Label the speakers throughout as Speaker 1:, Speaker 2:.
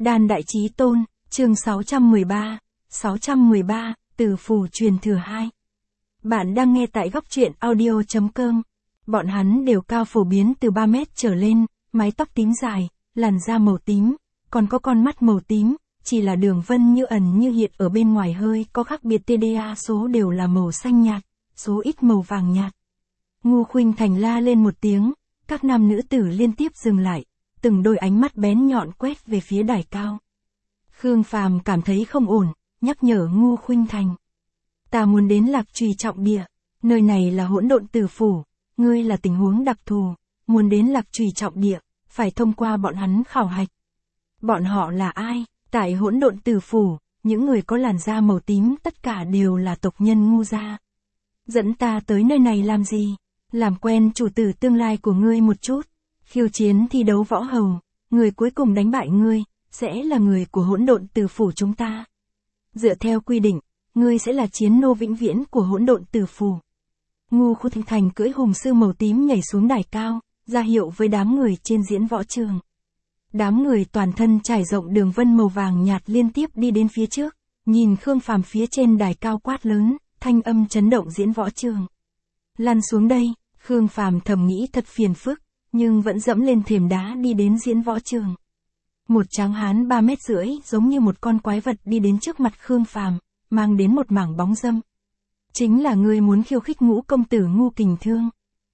Speaker 1: Đan Đại Chí Tôn, chương 613, Từ Phù truyền thừa 2. Bạn đang nghe tại góc truyện audio.com. Bọn hắn đều cao phổ biến từ 3 mét trở lên, mái tóc tím dài, làn da màu tím, còn có con mắt màu tím, chỉ là đường vân như ẩn như hiện ở bên ngoài hơi có khác biệt TDA, số đều là màu xanh nhạt, số ít màu vàng nhạt. Ngô Khuynh Thành la lên một tiếng, các nam nữ tử liên tiếp dừng lại, từng đôi ánh mắt bén nhọn quét về phía đài cao. Khương Phàm cảm thấy không ổn, nhắc nhở Ngô Khuynh Thành. Ta muốn đến Lạc Trùy trọng địa, nơi này là hỗn độn tử phủ, ngươi là tình huống đặc thù, muốn đến Lạc Trùy trọng địa, phải thông qua bọn hắn khảo hạch. Bọn họ là ai? Tại hỗn độn tử phủ, những người có làn da màu tím tất cả đều là tộc nhân Ngu gia. Dẫn ta tới nơi này làm gì? Làm quen chủ tử tương lai của ngươi một chút. Khiêu chiến thi đấu võ hầu, người cuối cùng đánh bại ngươi, sẽ là người của hỗn độn tử phủ chúng ta. Dựa theo quy định, ngươi sẽ là chiến nô vĩnh viễn của hỗn độn tử phủ. Ngô Khuynh Thành cưỡi hùng sư màu tím nhảy xuống đài cao, ra hiệu với đám người trên diễn võ trường. Đám người toàn thân trải rộng đường vân màu vàng nhạt liên tiếp đi đến phía trước, nhìn Khương Phàm phía trên đài cao quát lớn, thanh âm chấn động diễn võ trường. Lăn xuống đây, Khương Phàm thầm nghĩ thật phiền phức, nhưng vẫn dẫm lên thềm đá đi đến diễn võ trường. Một tráng hán 3,5 mét giống như một con quái vật đi đến trước mặt Khương Phàm, mang đến một mảng bóng râm. Chính là ngươi muốn khiêu khích Ngũ công tử Ngô Kình Thương.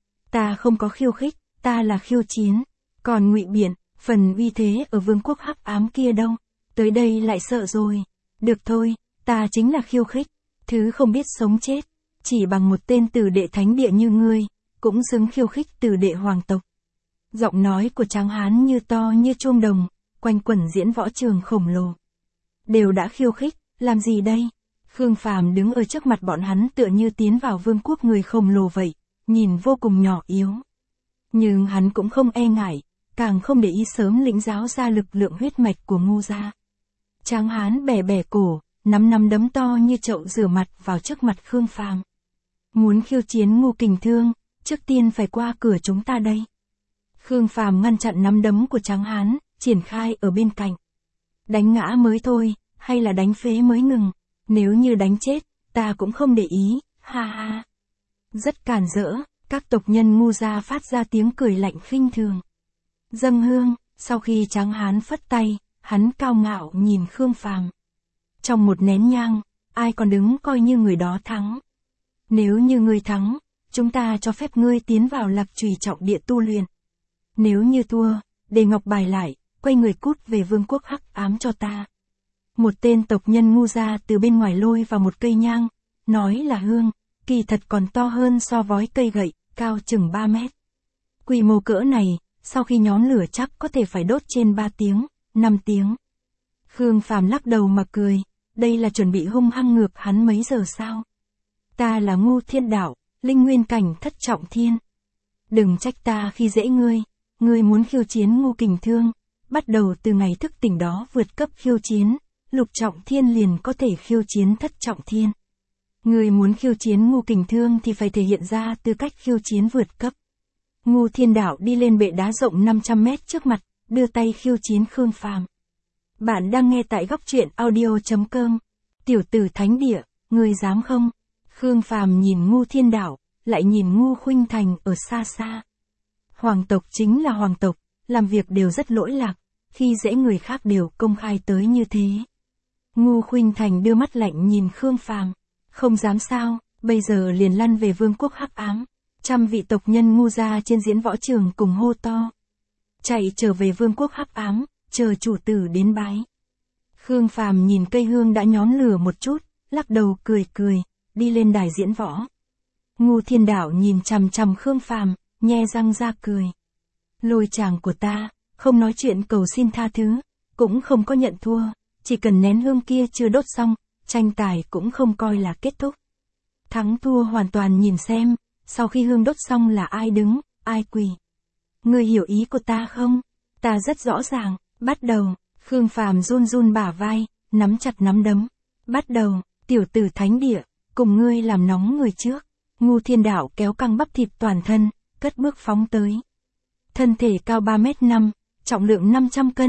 Speaker 1: Ta không có khiêu khích, ta là khiêu chiến. Còn ngụy biện, phần uy thế ở vương quốc hắc ám kia đâu, tới đây lại sợ rồi. Được thôi, ta chính là khiêu khích, thứ không biết sống chết, chỉ bằng một tên tử đệ thánh địa như ngươi, cũng xứng khiêu khích tử đệ hoàng tộc. Giọng nói của tráng hán như to như chuông đồng, quanh quẩn diễn võ trường khổng lồ. Đều đã khiêu khích, làm gì đây? Khương Phàm đứng ở trước mặt bọn hắn tựa như tiến vào vương quốc người khổng lồ vậy, nhìn vô cùng nhỏ yếu. Nhưng hắn cũng không e ngại, càng không để ý sớm lĩnh giáo ra lực lượng huyết mạch của Ngô gia. Tráng hán bẻ bẻ cổ, nắm đấm to như chậu rửa mặt vào trước mặt Khương Phàm. Muốn khiêu chiến Ngô Kình Thương, trước tiên phải qua cửa chúng ta đây. Khương Phàm ngăn chặn nắm đấm của tráng hán, triển khai ở bên cạnh. Đánh ngã mới thôi, hay là đánh phế mới ngừng, nếu như đánh chết, ta cũng không để ý, ha ha. Rất càn rỡ, các tộc nhân Ngu gia phát ra tiếng cười lạnh khinh thường. Dâng hương, sau khi tráng hán phất tay, hắn cao ngạo nhìn Khương Phàm. Trong một nén nhang, ai còn đứng coi như người đó thắng. Nếu như ngươi thắng, chúng ta cho phép ngươi tiến vào Lạc Trùy trọng địa tu luyện. Nếu như thua, để ngọc bài lại, quay người cút về vương quốc hắc ám cho ta. Một tên tộc nhân Ngu gia từ bên ngoài lôi vào một cây nhang, nói là hương, kỳ thật còn to hơn so với cây gậy, cao chừng 3 mét. Quy mô cỡ này, sau khi nhóm lửa chắc có thể phải đốt trên 3 tiếng, 5 tiếng. Khương Phàm lắc đầu mà cười, đây là chuẩn bị hung hăng ngược hắn mấy giờ sao? Ta là Ngô Thiên Đạo, linh nguyên cảnh thất trọng thiên. Đừng trách ta khi dễ ngươi muốn khiêu chiến Ngô Kình Thương, bắt đầu từ ngày thức tỉnh đó vượt cấp khiêu chiến, lục trọng thiên liền có thể khiêu chiến thất trọng thiên. Ngươi muốn khiêu chiến Ngô Kình Thương thì phải thể hiện ra tư cách khiêu chiến vượt cấp. Ngô Thiên Đạo đi lên bệ đá rộng 500 mét trước mặt, đưa tay khiêu chiến Khương Phàm. Bạn đang nghe tại góc truyện audio.com. Tiểu tử thánh địa, ngươi dám không? Khương Phàm nhìn Ngô Thiên Đạo, lại nhìn Ngô Khuynh Thành ở xa xa. Hoàng tộc chính là hoàng tộc, làm việc đều rất lỗi lạc, khi dễ người khác đều công khai tới như thế. Ngô Khuynh Thành đưa mắt lạnh nhìn Khương Phàm, không dám sao, bây giờ liền lăn về vương quốc hắc ám. Trăm vị tộc nhân Ngu gia trên diễn võ trường cùng hô to. Chạy trở về vương quốc hắc ám, chờ chủ tử đến bái. Khương Phàm nhìn cây hương đã nhón lửa một chút, lắc đầu cười, đi lên đài diễn võ. Ngô Thiên Đạo nhìn chằm chằm Khương Phàm, nhe răng ra cười. Lôi chàng của ta, không nói chuyện cầu xin tha thứ, cũng không có nhận thua, chỉ cần nén hương kia chưa đốt xong, tranh tài cũng không coi là kết thúc. Thắng thua hoàn toàn nhìn xem, sau khi hương đốt xong là ai đứng, ai quỳ. Ngươi hiểu ý của ta không? Ta rất rõ ràng, bắt đầu. Khương Phàm run bả vai, nắm chặt nắm đấm. Bắt đầu, tiểu tử thánh địa, cùng ngươi làm nóng người trước. Ngô Thiên Đạo kéo căng bắp thịt toàn thân, cất bước phóng tới. Thân thể cao 3,5 m, trọng lượng 500 cân,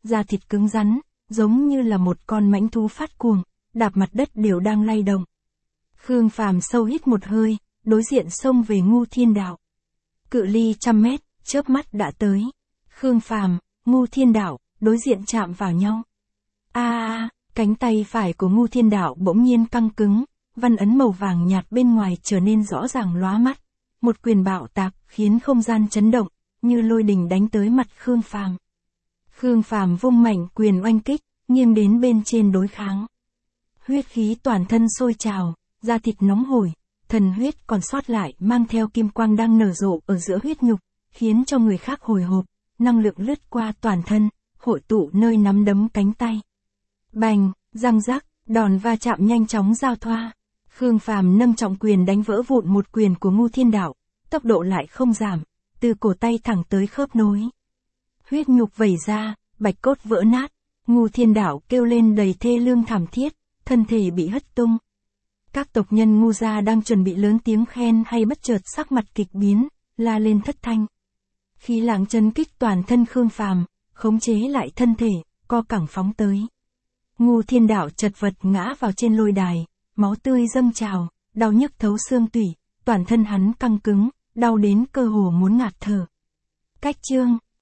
Speaker 1: da thịt cứng rắn, giống như là một con mãnh thú phát cuồng, đạp mặt đất đều đang lay động. Khương Phàm sâu hít một hơi, đối diện xông về Ngưu Thiên Đạo. Cự ly 100 mét, chớp mắt đã tới. Khương Phàm, Ngưu Thiên Đạo, đối diện chạm vào nhau. Cánh tay phải của Ngưu Thiên Đạo bỗng nhiên căng cứng, văn ấn màu vàng nhạt bên ngoài trở nên rõ ràng lóa mắt. Một quyền bạo tạc khiến không gian chấn động, như lôi đình đánh tới mặt Khương Phàm. Khương Phàm vung mạnh quyền oanh kích, nghiêng đến bên trên đối kháng. Huyết khí toàn thân sôi trào, da thịt nóng hổi, thần huyết còn sót lại mang theo kim quang đang nở rộ ở giữa huyết nhục, khiến cho người khác hồi hộp, năng lượng lướt qua toàn thân, hội tụ nơi nắm đấm cánh tay. Bành, răng rắc, đòn va chạm nhanh chóng giao thoa. Khương Phàm nâng trọng quyền đánh vỡ vụn một quyền của Ngưu Thiên Đạo, tốc độ lại không giảm, từ cổ tay thẳng tới khớp nối. Huyết nhục vẩy ra, bạch cốt vỡ nát, Ngưu Thiên Đạo kêu lên đầy thê lương thảm thiết, thân thể bị hất tung. Các tộc nhân Ngưu gia đang chuẩn bị lớn tiếng khen hay bất chợt sắc mặt kịch biến, la lên thất thanh. Khí lãng chấn kích toàn thân Khương Phàm, khống chế lại thân thể, co cẳng phóng tới. Ngưu Thiên Đạo chật vật ngã vào trên lôi đài, máu tươi dâng trào, đau nhức thấu xương tủy, toàn thân hắn căng cứng, đau đến cơ hồ muốn ngạt thở. Cách chương